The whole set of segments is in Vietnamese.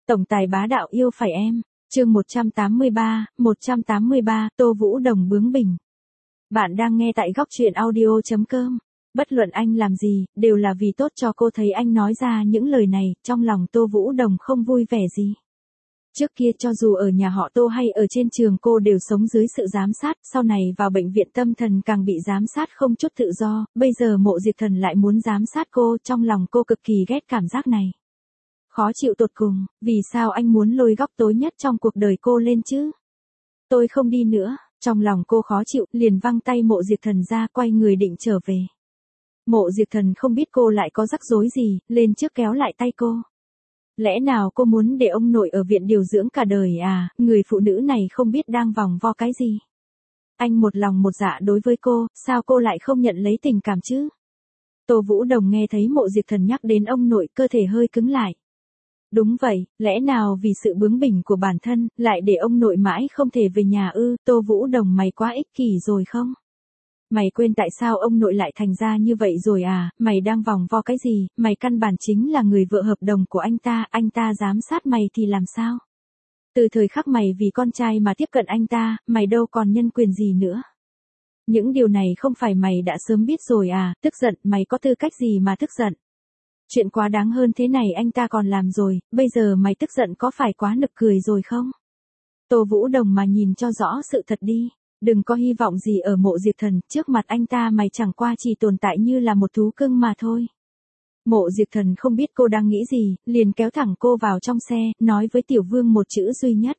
Tổng tài bá đạo yêu phải em. Chương 183, Tô Vũ Đồng bướng bỉnh. Bạn đang nghe tại góc truyện audio.com. Bất luận anh làm gì, đều là vì tốt cho cô. Thấy anh nói ra những lời này, trong lòng Tô Vũ Đồng không vui vẻ gì. Trước kia cho dù ở nhà họ Tô hay ở trên trường cô đều sống dưới sự giám sát, sau này vào bệnh viện tâm thần càng bị giám sát không chút tự do, bây giờ Mộ Diệp Thần lại muốn giám sát cô, trong lòng cô cực kỳ ghét cảm giác này. Khó chịu tột cùng, vì sao anh muốn lôi góc tối nhất trong cuộc đời cô lên chứ? Tôi không đi nữa, trong lòng cô khó chịu, liền văng tay Mộ Diệp Thần ra, quay người định trở về. Mộ Diệp Thần không biết cô lại có rắc rối gì, lên trước kéo lại tay cô. Lẽ nào cô muốn để ông nội ở viện điều dưỡng cả đời à, người phụ nữ này không biết đang vòng vo cái gì. Anh một lòng một dạ đối với cô, sao cô lại không nhận lấy tình cảm chứ? Tô Vũ Đồng nghe thấy Mộ Diệp Thần nhắc đến ông nội, cơ thể hơi cứng lại. Đúng vậy, lẽ nào vì sự bướng bỉnh của bản thân, lại để ông nội mãi không thể về nhà ư? Tô Vũ Đồng, mày quá ích kỷ rồi không? Mày quên tại sao ông nội lại thành ra như vậy rồi à? Mày đang vòng vo cái gì? Mày căn bản chính là người vợ hợp đồng của anh ta giám sát mày thì làm sao? Từ thời khắc mày vì con trai mà tiếp cận anh ta, mày đâu còn nhân quyền gì nữa. Những điều này không phải mày đã sớm biết rồi à? Tức giận, mày có tư cách gì mà tức giận? Chuyện quá đáng hơn thế này anh ta còn làm rồi, bây giờ mày tức giận có phải quá nực cười rồi không? Tô Vũ Đồng, mà nhìn cho rõ sự thật đi. Đừng có hy vọng gì ở Mộ Diệp Thần, trước mặt anh ta mày chẳng qua chỉ tồn tại như là một thú cưng mà thôi. Mộ Diệp Thần không biết cô đang nghĩ gì, liền kéo thẳng cô vào trong xe, nói với Tiểu Vương một chữ duy nhất.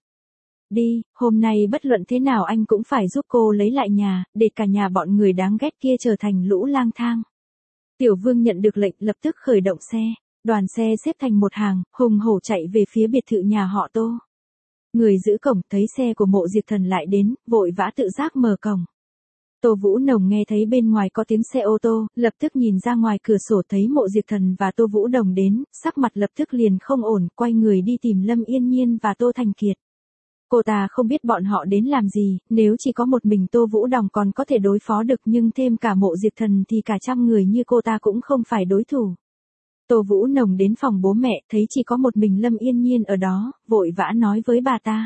Đi, hôm nay bất luận thế nào anh cũng phải giúp cô lấy lại nhà, để cả nhà bọn người đáng ghét kia trở thành lũ lang thang. Tiểu Vương nhận được lệnh lập tức khởi động xe, đoàn xe xếp thành một hàng, hùng hổ chạy về phía biệt thự nhà họ Tô. Người giữ cổng thấy xe của Mộ Diệp Thần lại đến, vội vã tự giác mở cổng. Tô Vũ Đồng nghe thấy bên ngoài có tiếng xe ô tô, lập tức nhìn ra ngoài cửa sổ thấy Mộ Diệp Thần và Tô Vũ Đồng đến, sắc mặt lập tức liền không ổn, quay người đi tìm Lâm Yên Nhiên và Tô Thành Kiệt. Cô ta không biết bọn họ đến làm gì, nếu chỉ có một mình Tô Vũ Đồng còn có thể đối phó được, nhưng thêm cả Mộ Diệp Thần thì cả trăm người như cô ta cũng không phải đối thủ. Tô Vũ Đồng đến phòng bố mẹ, thấy chỉ có một mình Lâm Yên Nhiên ở đó, vội vã nói với bà ta.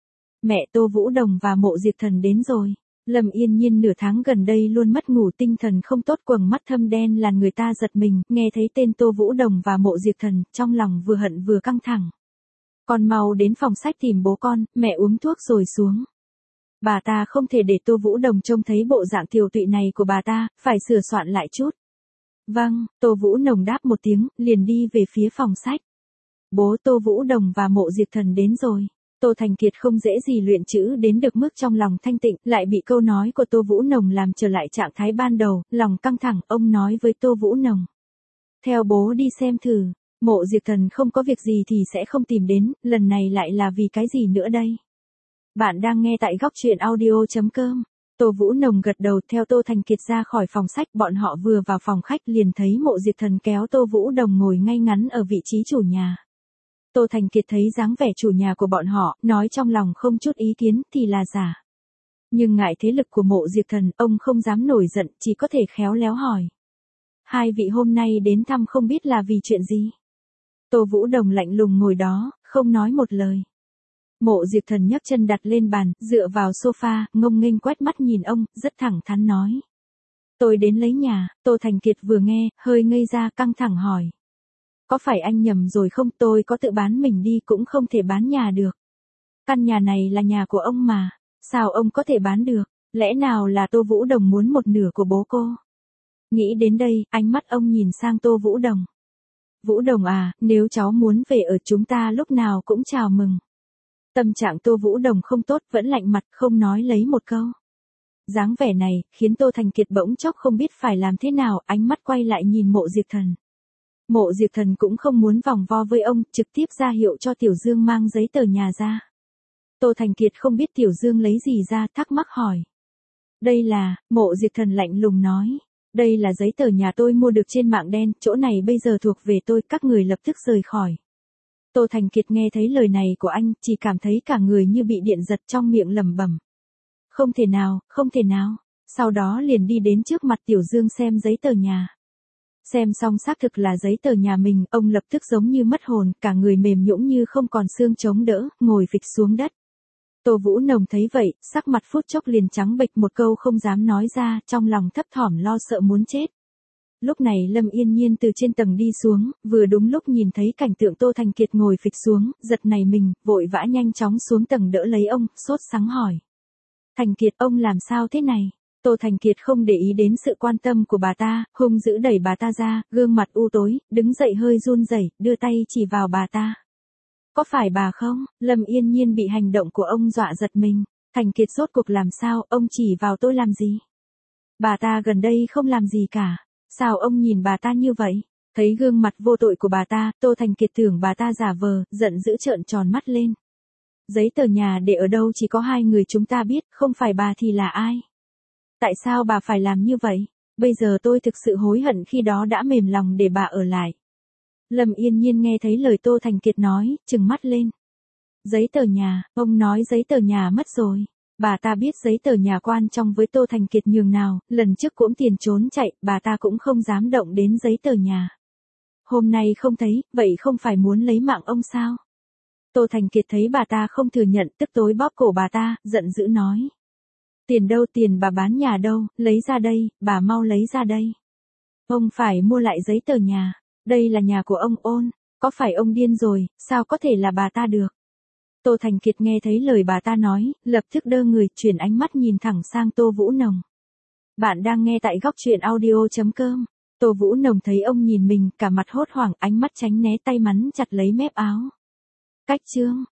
Mẹ, Tô Vũ Đồng và Mộ Diệp Thần đến rồi. Lâm Yên Nhiên nửa tháng gần đây luôn mất ngủ, tinh thần không tốt, quầng mắt thâm đen làm người ta giật mình, nghe thấy tên Tô Vũ Đồng và Mộ Diệp Thần, trong lòng vừa hận vừa căng thẳng. Con mau đến phòng sách tìm bố con, mẹ uống thuốc rồi xuống. Bà ta không thể để Tô Vũ Đồng trông thấy bộ dạng tiều tụy này của bà ta, phải sửa soạn lại chút. Vâng, Tô Vũ Đồng đáp một tiếng, liền đi về phía phòng sách. Bố, Tô Vũ Đồng và Mộ Diệp Thần đến rồi. Tô Thành Kiệt không dễ gì luyện chữ đến được mức trong lòng thanh tịnh, lại bị câu nói của Tô Vũ Đồng làm trở lại trạng thái ban đầu, lòng căng thẳng, ông nói với Tô Vũ Đồng. Theo bố đi xem thử, Mộ Diệp Thần không có việc gì thì sẽ không tìm đến, lần này lại là vì cái gì nữa đây? Bạn đang nghe tại góc truyện audio.com. Tô Vũ Đồng gật đầu, theo Tô Thành Kiệt ra khỏi phòng sách, bọn họ vừa vào phòng khách liền thấy Mộ Diệp Thần kéo Tô Vũ Đồng ngồi ngay ngắn ở vị trí chủ nhà. Tô Thành Kiệt thấy dáng vẻ chủ nhà của bọn họ, nói trong lòng không chút ý kiến thì là giả. Nhưng ngại thế lực của Mộ Diệp Thần, ông không dám nổi giận, chỉ có thể khéo léo hỏi. Hai vị hôm nay đến thăm không biết là vì chuyện gì? Tô Vũ Đồng lạnh lùng ngồi đó, không nói một lời. Mộ Diệp Thần nhấc chân đặt lên bàn, dựa vào sofa, ngông nghênh quét mắt nhìn ông, rất thẳng thắn nói. Tôi đến lấy nhà. Tô Thành Kiệt vừa nghe, hơi ngây ra, căng thẳng hỏi. Có phải anh nhầm rồi không? Tôi có tự bán mình đi cũng không thể bán nhà được. Căn nhà này là nhà của ông mà, sao ông có thể bán được? Lẽ nào là Tô Vũ Đồng muốn một nửa của bố cô? Nghĩ đến đây, ánh mắt ông nhìn sang Tô Vũ Đồng. Vũ Đồng à, nếu cháu muốn về ở chúng ta lúc nào cũng chào mừng. Tâm trạng Tô Vũ Đồng không tốt, vẫn lạnh mặt không nói lấy một câu. Dáng vẻ này, khiến Tô Thành Kiệt bỗng chốc không biết phải làm thế nào, ánh mắt quay lại nhìn Mộ Diệp Thần. Mộ Diệp Thần cũng không muốn vòng vo với ông, trực tiếp ra hiệu cho Tiểu Dương mang giấy tờ nhà ra. Tô Thành Kiệt không biết Tiểu Dương lấy gì ra, thắc mắc hỏi. Đây là, Mộ Diệp Thần lạnh lùng nói. Đây là giấy tờ nhà tôi mua được trên mạng đen, chỗ này bây giờ thuộc về tôi, các người lập tức rời khỏi. Tô Thành Kiệt nghe thấy lời này của anh, chỉ cảm thấy cả người như bị điện giật, trong miệng lẩm bẩm. Không thể nào, không thể nào. Sau đó liền đi đến trước mặt Tiểu Dương xem giấy tờ nhà. Xem xong xác thực là giấy tờ nhà mình, ông lập tức giống như mất hồn, cả người mềm nhũn như không còn xương chống đỡ, ngồi phịch xuống đất. Tô Vũ Nồng thấy vậy, sắc mặt phút chốc liền trắng bệch, một câu không dám nói ra, trong lòng thấp thỏm lo sợ muốn chết. Lúc này Lâm Yên Nhiên từ trên tầng đi xuống, vừa đúng lúc nhìn thấy cảnh tượng Tô Thành Kiệt ngồi phịch xuống, giật nảy mình, vội vã nhanh chóng xuống tầng đỡ lấy ông, sốt sắng hỏi. Thành Kiệt, ông làm sao thế này? Tô Thành Kiệt không để ý đến sự quan tâm của bà ta, hung dữ đẩy bà ta ra, gương mặt u tối, đứng dậy hơi run rẩy, đưa tay chỉ vào bà ta. Có phải bà không? Lâm Yên Nhiên bị hành động của ông dọa giật mình. Thành Kiệt rốt cuộc làm sao, ông chỉ vào tôi làm gì? Bà ta gần đây không làm gì cả. Sao ông nhìn bà ta như vậy? Thấy gương mặt vô tội của bà ta, Tô Thành Kiệt tưởng bà ta giả vờ, giận dữ trợn tròn mắt lên. Giấy tờ nhà để ở đâu chỉ có hai người chúng ta biết, không phải bà thì là ai? Tại sao bà phải làm như vậy? Bây giờ tôi thực sự hối hận khi đó đã mềm lòng để bà ở lại. Lâm Yên Nhiên nghe thấy lời Tô Thành Kiệt nói, trừng mắt lên. Giấy tờ nhà, ông nói giấy tờ nhà mất rồi. Bà ta biết giấy tờ nhà quan trọng với Tô Thành Kiệt nhường nào, lần trước cũng tiền trốn chạy, bà ta cũng không dám động đến giấy tờ nhà. Hôm nay không thấy, vậy không phải muốn lấy mạng ông sao? Tô Thành Kiệt thấy bà ta không thừa nhận, tức tối bóp cổ bà ta, giận dữ nói. Tiền đâu, tiền bà bán nhà đâu, lấy ra đây, bà mau lấy ra đây. Ông phải mua lại giấy tờ nhà, đây là nhà của ông Ôn, có phải ông điên rồi, sao có thể là bà ta được? Tô Thành Kiệt nghe thấy lời bà ta nói, lập tức đơ người, chuyển ánh mắt nhìn thẳng sang Tô Vũ Nồng. Bạn đang nghe tại góc truyện audio.com. Tô Vũ Nồng thấy ông nhìn mình, cả mặt hốt hoảng, ánh mắt tránh né, tay mắn chặt lấy mép áo. Cách chương